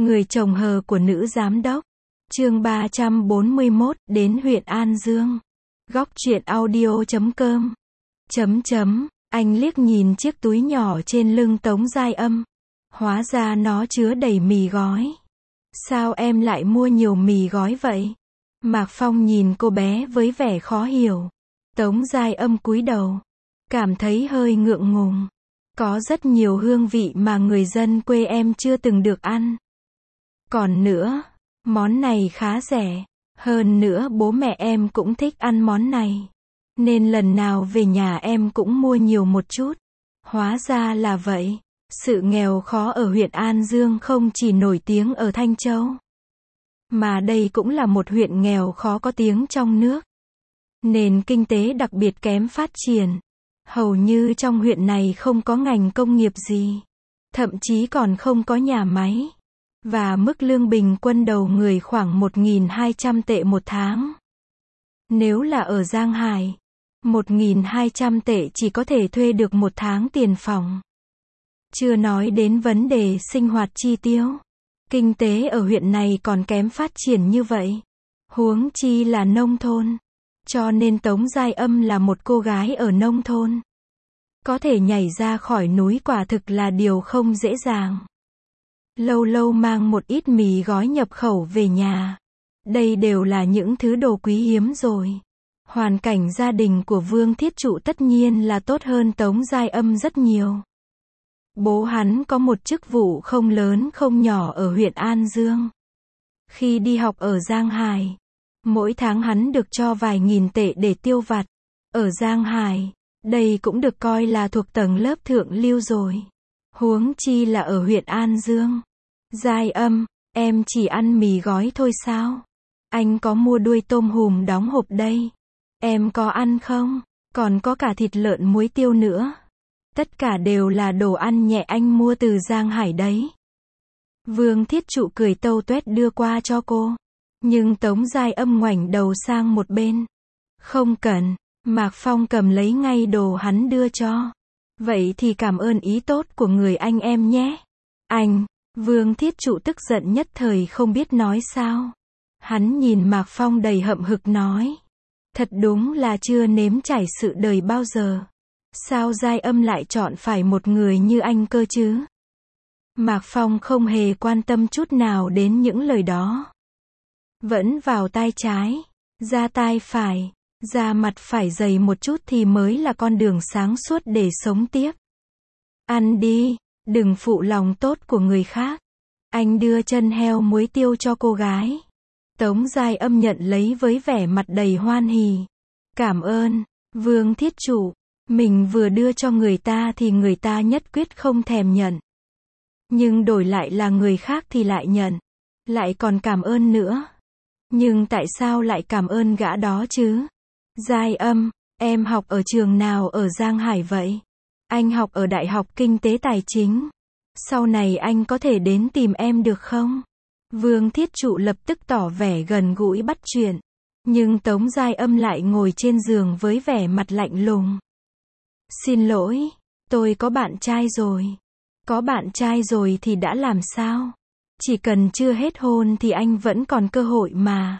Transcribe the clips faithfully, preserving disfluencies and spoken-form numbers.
Người chồng hờ của nữ giám đốc. Chương ba trăm bốn mươi mốt, đến huyện An Dương. Góc truyện audio chấm com. Chấm chấm, anh liếc nhìn chiếc túi nhỏ trên lưng Tống Giai Âm. Hóa ra nó chứa đầy mì gói. Sao em lại mua nhiều mì gói vậy? Mạc Phong nhìn cô bé với vẻ khó hiểu. Tống Giai Âm cúi đầu, cảm thấy hơi ngượng ngùng. Có rất nhiều hương vị mà người dân quê em chưa từng được ăn. Còn nữa, món này khá rẻ. Hơn nữa bố mẹ em cũng thích ăn món này. Nên lần nào về nhà em cũng mua nhiều một chút. Hóa ra là vậy. Sự nghèo khó ở huyện An Dương không chỉ nổi tiếng ở Thanh Châu, mà đây cũng là một huyện nghèo khó có tiếng trong nước. Nền kinh tế đặc biệt kém phát triển. Hầu như trong huyện này không có ngành công nghiệp gì. Thậm chí còn không có nhà máy. Và mức lương bình quân đầu người khoảng một nghìn hai trăm tệ một tháng. Nếu là ở Giang Hải, một nghìn hai trăm tệ chỉ có thể thuê được một tháng tiền phòng. Chưa nói đến vấn đề sinh hoạt chi tiêu. Kinh tế ở huyện này còn kém phát triển như vậy. Huống chi là nông thôn. Cho nên Tống Giai Âm là một cô gái ở nông thôn. Có thể nhảy ra khỏi núi quả thực là điều không dễ dàng. Lâu lâu mang một ít mì gói nhập khẩu về nhà. Đây đều là những thứ đồ quý hiếm rồi. Hoàn cảnh gia đình của Vương Thiết Trụ tất nhiên là tốt hơn Tống Giai Âm rất nhiều. Bố hắn có một chức vụ không lớn không nhỏ ở huyện An Dương. Khi đi học ở Giang Hải, mỗi tháng hắn được cho vài nghìn tệ để tiêu vặt. Ở Giang Hải, đây cũng được coi là thuộc tầng lớp thượng lưu rồi. Huống chi là ở huyện An Dương. Giai Âm, em chỉ ăn mì gói thôi sao? Anh có mua đuôi tôm hùm đóng hộp đây. Em có ăn không? Còn có cả thịt lợn muối tiêu nữa. Tất cả đều là đồ ăn nhẹ anh mua từ Giang Hải đấy. Vương Thiết Trụ cười tâu tuét đưa qua cho cô. Nhưng Tống Giai Âm ngoảnh đầu sang một bên. Không cần. Mạc Phong cầm lấy ngay đồ hắn đưa cho. Vậy thì cảm ơn ý tốt của người anh em nhé. Anh, Vương Thiết Trụ tức giận nhất thời không biết nói sao. Hắn nhìn Mạc Phong đầy hậm hực nói. Thật đúng là chưa nếm trải sự đời bao giờ. Sao Giai Âm lại chọn phải một người như anh cơ chứ? Mạc Phong không hề quan tâm chút nào đến những lời đó. Vẫn vào tai trái, ra tai phải, ra mặt phải dày một chút thì mới là con đường sáng suốt để sống tiếp. Ăn đi, đừng phụ lòng tốt của người khác. Anh đưa chân heo muối tiêu cho cô gái. Tống Giai Âm nhận lấy với vẻ mặt đầy hoan hỉ. Cảm ơn, Vương Thiết Trụ. Mình vừa đưa cho người ta thì người ta nhất quyết không thèm nhận. Nhưng đổi lại là người khác thì lại nhận. Lại còn cảm ơn nữa. Nhưng tại sao lại cảm ơn gã đó chứ? Giai Âm, em học ở trường nào ở Giang Hải vậy? Anh học ở Đại học Kinh tế Tài chính. Sau này anh có thể đến tìm em được không? Vương Thiết Trụ lập tức tỏ vẻ gần gũi bắt chuyện. Nhưng Tống Giai Âm lại ngồi trên giường với vẻ mặt lạnh lùng. Xin lỗi, tôi có bạn trai rồi. Có bạn trai rồi thì đã làm sao? Chỉ cần chưa hết hôn thì anh vẫn còn cơ hội mà.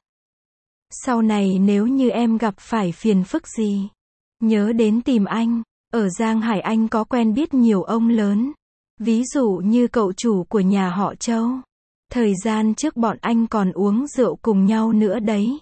Sau này nếu như em gặp phải phiền phức gì, nhớ đến tìm anh. Ở Giang Hải anh có quen biết nhiều ông lớn. Ví dụ như cậu chủ của nhà họ Châu. Thời gian trước bọn anh còn uống rượu cùng nhau nữa đấy.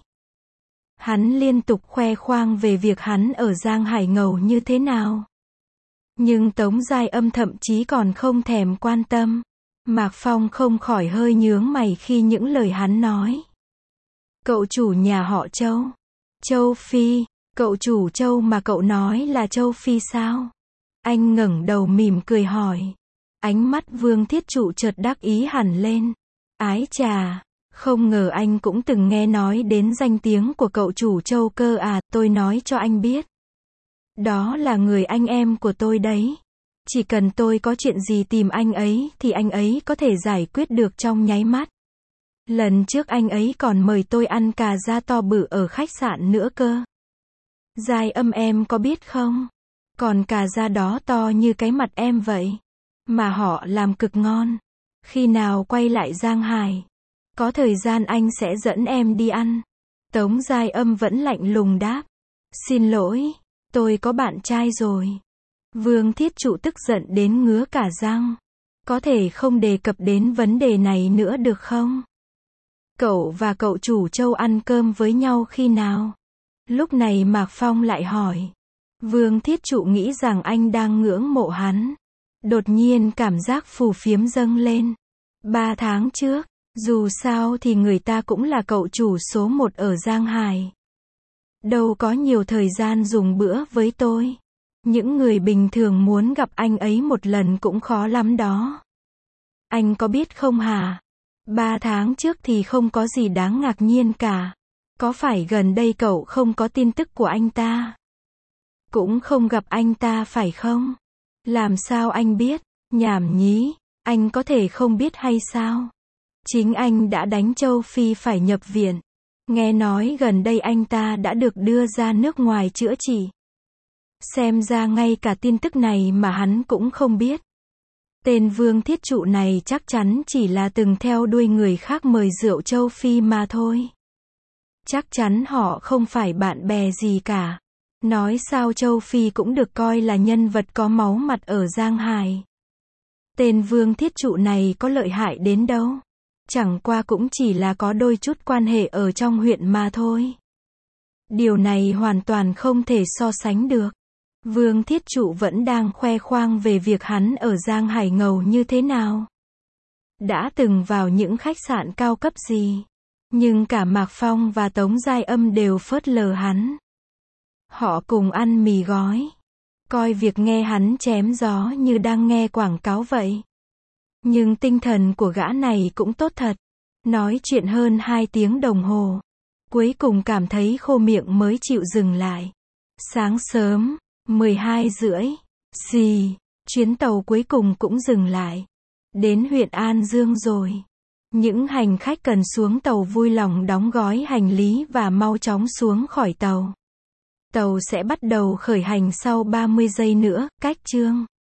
Hắn liên tục khoe khoang về việc hắn ở Giang Hải ngầu như thế nào. Nhưng Tống Giai Âm thậm chí còn không thèm quan tâm. Mạc Phong không khỏi hơi nhướng mày khi những lời hắn nói. Cậu chủ nhà họ Châu. Châu Phi, cậu chủ Châu mà cậu nói là Châu Phi sao? Anh ngẩng đầu mỉm cười hỏi. Ánh mắt Vương Thiết Trụ chợt đắc ý hẳn lên. Ái chà, không ngờ anh cũng từng nghe nói đến danh tiếng của cậu chủ Châu cơ à, tôi nói cho anh biết. Đó là người anh em của tôi đấy. Chỉ cần tôi có chuyện gì tìm anh ấy thì anh ấy có thể giải quyết được trong nháy mắt. Lần trước anh ấy còn mời tôi ăn cà da to bự ở khách sạn nữa cơ. Giai Âm em có biết không? Còn cà da đó to như cái mặt em vậy. Mà họ làm cực ngon. Khi nào quay lại Giang Hải? Có thời gian anh sẽ dẫn em đi ăn. Tống Giai Âm vẫn lạnh lùng đáp. Xin lỗi, tôi có bạn trai rồi. Vương Thiết Trụ tức giận đến ngứa cả răng. Có thể không đề cập đến vấn đề này nữa được không? Cậu và cậu chủ Châu ăn cơm với nhau khi nào? Lúc này Mạc Phong lại hỏi. Vương Thiết Trụ nghĩ rằng anh đang ngưỡng mộ hắn. Đột nhiên cảm giác phù phiếm dâng lên. Ba tháng trước, dù sao thì người ta cũng là cậu chủ số một ở Giang Hải. Đâu có nhiều thời gian dùng bữa với tôi. Những người bình thường muốn gặp anh ấy một lần cũng khó lắm đó. Anh có biết không hả? Ba tháng trước thì không có gì đáng ngạc nhiên cả. Có phải gần đây cậu không có tin tức của anh ta? Cũng không gặp anh ta phải không? Làm sao anh biết? Nhảm nhí, anh có thể không biết hay sao? Chính anh đã đánh Châu Phi phải nhập viện. Nghe nói gần đây anh ta đã được đưa ra nước ngoài chữa trị. Xem ra ngay cả tin tức này mà hắn cũng không biết. Tên Vương Thiết Trụ này chắc chắn chỉ là từng theo đuôi người khác mời rượu Châu Phi mà thôi. Chắc chắn họ không phải bạn bè gì cả. Nói sao Châu Phi cũng được coi là nhân vật có máu mặt ở Giang Hải. Tên Vương Thiết Trụ này có lợi hại đến đâu. Chẳng qua cũng chỉ là có đôi chút quan hệ ở trong huyện mà thôi. Điều này hoàn toàn không thể so sánh được. Vương Thiết Trụ vẫn đang khoe khoang về việc hắn ở Giang Hải ngầu như thế nào. Đã từng vào những khách sạn cao cấp gì. Nhưng cả Mạc Phong và Tống Giai Âm đều phớt lờ hắn. Họ cùng ăn mì gói. Coi việc nghe hắn chém gió như đang nghe quảng cáo vậy. Nhưng tinh thần của gã này cũng tốt thật. Nói chuyện hơn hai tiếng đồng hồ. Cuối cùng cảm thấy khô miệng mới chịu dừng lại. Sáng sớm, mười hai rưỡi, xì, chuyến tàu cuối cùng cũng dừng lại. Đến huyện An Dương rồi. Những hành khách cần xuống tàu vui lòng đóng gói hành lý và mau chóng xuống khỏi tàu. Tàu sẽ bắt đầu khởi hành sau ba mươi giây nữa, cách chương.